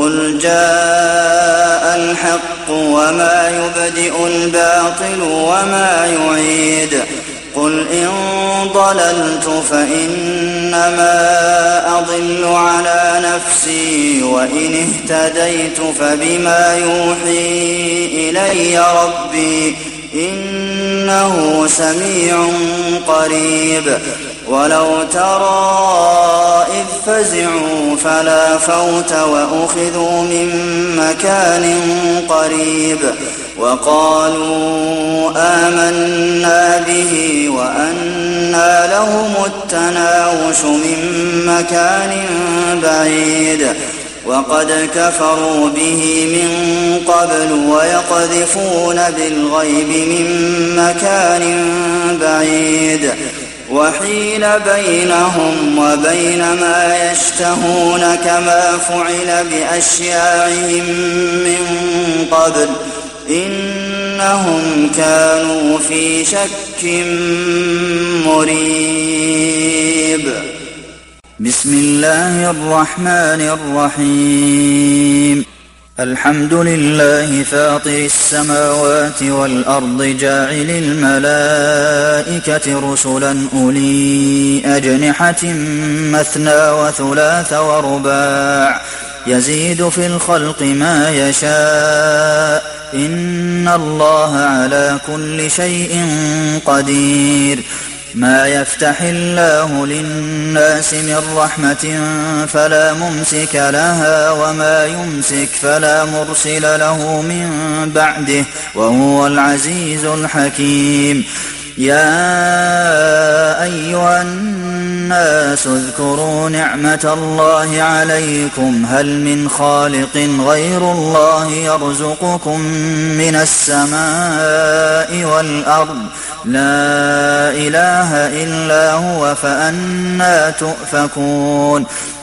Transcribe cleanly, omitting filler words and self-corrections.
قُلْ جَاءَ الْحَقُّ وَمَا يُبْدِئُ الْبَاطِلُ وَمَا يُعِيدُ قُلْ إِن ضَلَلْتُ فَإِنَّمَا أَضِلُّ عَلَىٰ نَفْسِي وَإِنِ اهْتَدَيْتُ فَبِمَا يُوحِي إِلَيَّ رَبِّي ۚ إِنَّهُ سَمِيعٌ قَرِيبٌ وَلَوْ تَرَىٰ إِذْ فَزِعُوا فَلَا فَوْتَ وَأُخِذُوا مِن مَّكَانٍ قَرِيبٍ وَقَالُوا آمَنَّا بِهِ وَأَنَّىٰ لَهُمُ التَّنَاوُشُ مِن مَّكَانٍ بَعِيدٍ وَقَدْ كَفَرُوا بِهِ مِن قَبْلُ وَيَقْذِفُونَ بِالْغَيْبِ مِن مَّكَانٍ بَعِيدٍ وَحِيلَ بَيْنَهُمْ وَبَيْنَ مَا يَشْتَهُونَ كَمَا فُعِلَ بِأَشْيَاعِهِم مِّن قَبْلُ ۚ إِنَّهُمْ كَانُوا فِي شَكٍّ مُّرِيبٍ بسم الله الرحمن الرحيم الحمد لله فاطر السماوات والأرض جاعل الملائكة رسلا أولي أجنحة مثنى وثلاث ورباع يزيد في الخلق ما يشاء إن الله على كل شيء قدير ما يفتح الله للناس من رحمة فلا ممسك لها وما يمسك فلا مرسل له من بعده وهو العزيز الحكيم يا أيها الناس اذكروا نعمة الله عليكم هل من خالق غير الله يرزقكم من السماء والأرض لا إله إلا هو فأنى تؤفكون